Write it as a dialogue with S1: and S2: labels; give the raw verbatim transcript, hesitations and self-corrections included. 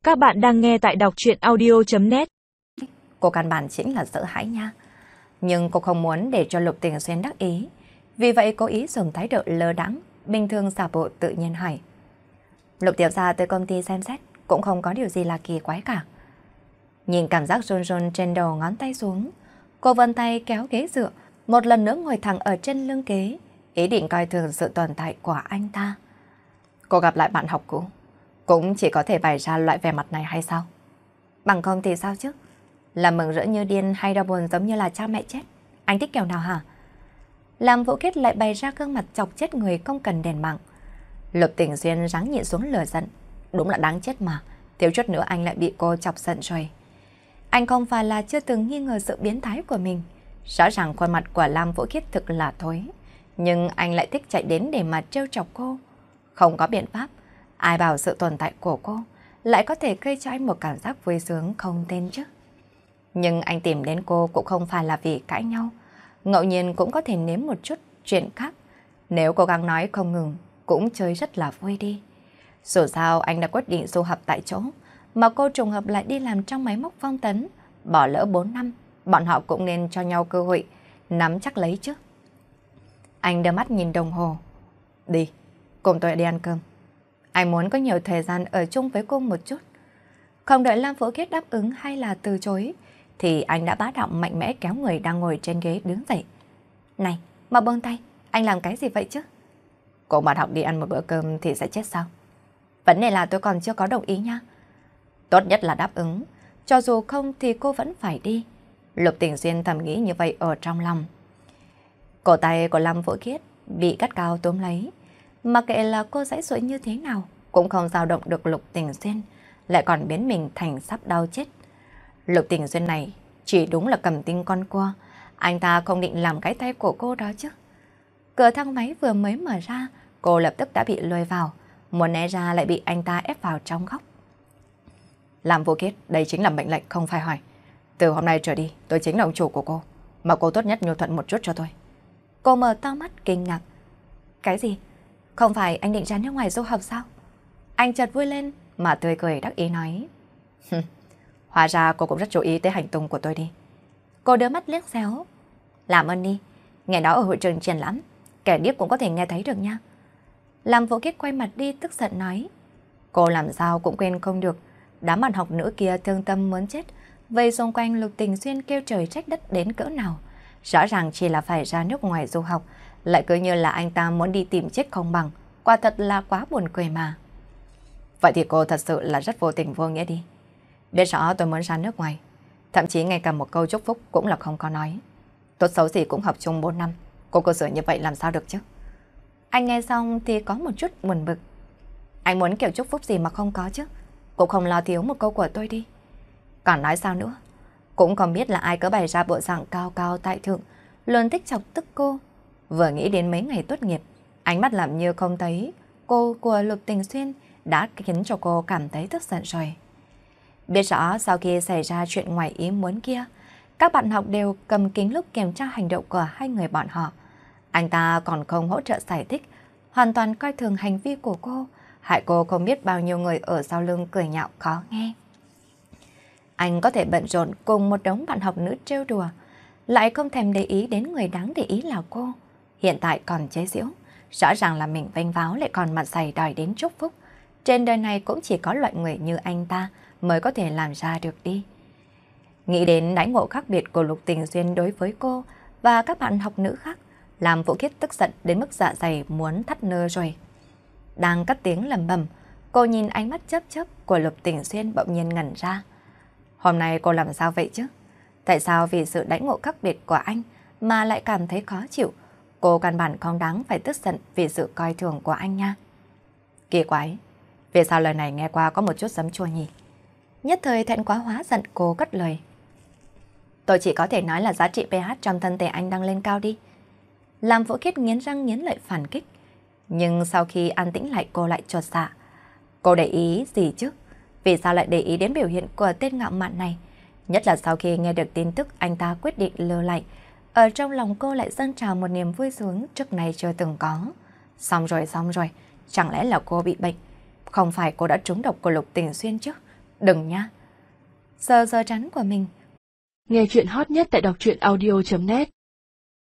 S1: Các bạn đang nghe tại đọc truyện audio chấm net.
S2: Cô căn bản chính là sợ hãi nha. Nhưng cô không muốn để cho Lục Tình Xuyên đắc ý. Vì vậy cố ý dùng thái độ lơ đãng, bình thường giả bộ tự nhiên hỏi. Lục tiểu gia tới công ty xem xét, cũng không có điều gì là kỳ quái cả. Nhìn cảm giác run run trên đầu ngón tay xuống, cô vươn tay kéo ghế dựa, một lần nữa ngồi thẳng ở trên lưng ghế, ý định coi thường sự tồn tại của anh ta. Cô gặp lại bạn học cũ, cũng chỉ có thể bày ra loại vẻ mặt này hay sao? Bằng không thì sao chứ? Là mừng rỡ như điên hay đau buồn giống như là cha mẹ chết? Anh thích kiểu nào hả? Làm Vũ Kết lại bày ra gương mặt chọc chết người không cần đèn mạng. Lục Tình Xuyên ráng nhịn xuống lửa giận. Đúng là đáng chết mà, thiếu chút nữa anh lại bị cô chọc giận rồi. Anh không phải là chưa từng nghi ngờ sự biến thái của mình. Rõ ràng khuôn mặt của Lam Vũ Khiết thực là thối, nhưng anh lại thích chạy đến để mà trêu chọc cô. Không có biện pháp, ai bảo sự tồn tại của cô lại có thể gây cho anh một cảm giác vui sướng không tên chứ. Nhưng anh tìm đến cô cũng không phải là vì cãi nhau, ngẫu nhiên cũng có thể nếm một chút chuyện khác. Nếu cố gắng nói không ngừng, cũng chơi rất là vui đi. Dù sao anh đã quyết định du học tại chỗ, mà cô trùng hợp lại đi làm trong máy móc phong tấn. Bỏ lỡ bốn năm, bọn họ cũng nên cho nhau cơ hội, nắm chắc lấy chứ. Anh đưa mắt nhìn đồng hồ. Đi, cùng tôi đi ăn cơm. Anh muốn có nhiều thời gian ở chung với cô một chút. Không đợi Lam Vũ Khiết đáp ứng hay là từ chối, thì anh đã bá đạo mạnh mẽ kéo người đang ngồi trên ghế đứng dậy. Này, mau buông tay, anh làm cái gì vậy chứ? Cô bạn học đi ăn một bữa cơm thì sẽ chết sao? Vấn đề là tôi còn chưa có đồng ý nha. Tốt nhất là đáp ứng, cho dù không thì cô vẫn phải đi. Lục Tình Xuyên thầm nghĩ như vậy ở trong lòng. Cổ tay của Lam Vũ Khiết bị gắt cao túm lấy, mà kệ là cô giãy giụa như thế nào cũng không dao động được Lục Tình Xuyên, lại còn biến mình thành sắp đau chết. Lục Tình Xuyên này chỉ đúng là cầm tinh con cua, anh ta không định làm cái tay của cô đó chứ. Cửa thang máy vừa mới mở ra, cô lập tức đã bị lôi vào, muốn né ra lại bị anh ta ép vào trong góc. Lam Vũ Khiết, đây chính là mệnh lệnh không phải hỏi. Từ hôm nay trở đi, tôi chính là ông chủ của cô, mà cô tốt nhất nhu thuận một chút cho tôi. Cô mở to mắt kinh ngạc. Cái gì? Không phải anh định ra nước ngoài du học sao? Anh chợt vui lên mà tươi cười đắc ý nói. Hóa ra cô cũng rất chú ý tới hành tung của tôi đi. Cô đưa mắt liếc xéo. Làm ơn đi, ngày đó ở hội trường triển lãm, kẻ điếc cũng có thể nghe thấy được nha. Lam Vũ Khiết quay mặt đi tức giận nói. Cô làm sao cũng quên không được, đám bạn học nữ kia thương tâm muốn chết, vây xung quanh Lục Tình Xuyên kêu trời trách đất đến cỡ nào. Rõ ràng chỉ là phải ra nước ngoài du học, lại cứ như là anh ta muốn đi tìm chết không bằng. Quả thật là quá buồn cười mà. Vậy thì cô thật sự là rất vô tình vô nghĩa đi. Biết rõ tôi muốn ra nước ngoài, thậm chí ngay cả một câu chúc phúc cũng là không có nói. Tốt xấu gì cũng học chung bốn năm, cô cơ sở như vậy làm sao được chứ? Anh nghe xong thì có một chút buồn bực. Anh muốn kiểu chúc phúc gì mà không có chứ? Cũng không lo thiếu một câu của tôi đi. Còn nói sao nữa? Cũng không biết là ai cứ bày ra bộ dạng cao cao tại thượng, luôn thích chọc tức cô. Vừa nghĩ đến mấy ngày tốt nghiệp, ánh mắt làm như không thấy cô của Lục Tình Xuyên đã khiến cho cô cảm thấy tức giận rồi. Biết rõ sau khi xảy ra chuyện ngoài ý muốn kia, các bạn học đều cầm kính lúp kiểm tra hành động của hai người bọn họ. Anh ta còn không hỗ trợ giải thích, hoàn toàn coi thường hành vi của cô, hại cô không biết bao nhiêu người ở sau lưng cười nhạo khó nghe. Anh có thể bận rộn cùng một đống bạn học nữ trêu đùa, lại không thèm để ý đến người đáng để ý là cô. Hiện tại còn chế giễu, rõ ràng là mình vênh váo lại còn mặt dày đòi đến chúc phúc. Trên đời này cũng chỉ có loại người như anh ta mới có thể làm ra được đi. Nghĩ đến đãi ngộ khác biệt của Lục Tình Xuyên đối với cô và các bạn học nữ khác, làm Vũ Khiết tức giận đến mức dạ dày muốn thắt nơ rồi. Đang cất tiếng lầm bầm, cô nhìn ánh mắt chớp chớp của Lục Tình Xuyên bỗng nhiên ngẩn ra. Hôm nay cô làm sao vậy chứ? Tại sao vì sự đãi ngộ khác biệt của anh mà lại cảm thấy khó chịu? Cô căn bản không đáng phải tức giận vì sự coi thường của anh nha. Kỳ quái, vì sao lời này nghe qua có một chút giấm chua nhỉ? Nhất thời thẹn quá hóa giận, cô cất lời. Tôi chỉ có thể nói là giá trị pH trong thân thể anh đang lên cao đi. Làm Vũ Khiết nghiến răng nghiến lợi phản kích. Nhưng sau khi an tĩnh lại cô lại chột dạ. Cô để ý gì chứ? Vì sao lại để ý đến biểu hiện của tên ngạo mạn này? Nhất là sau khi nghe được tin tức anh ta quyết định lưu lại. Ở trong lòng cô lại dâng trào một niềm vui sướng trước nay chưa từng có. Xong rồi xong rồi, chẳng lẽ là cô bị bệnh? Không phải cô đã trúng độc của Lục Tình Xuyên chứ? Đừng nhá. Sờ sờ trán của mình.
S1: Nghe chuyện hot nhất tại đọc truyện audio chấm net.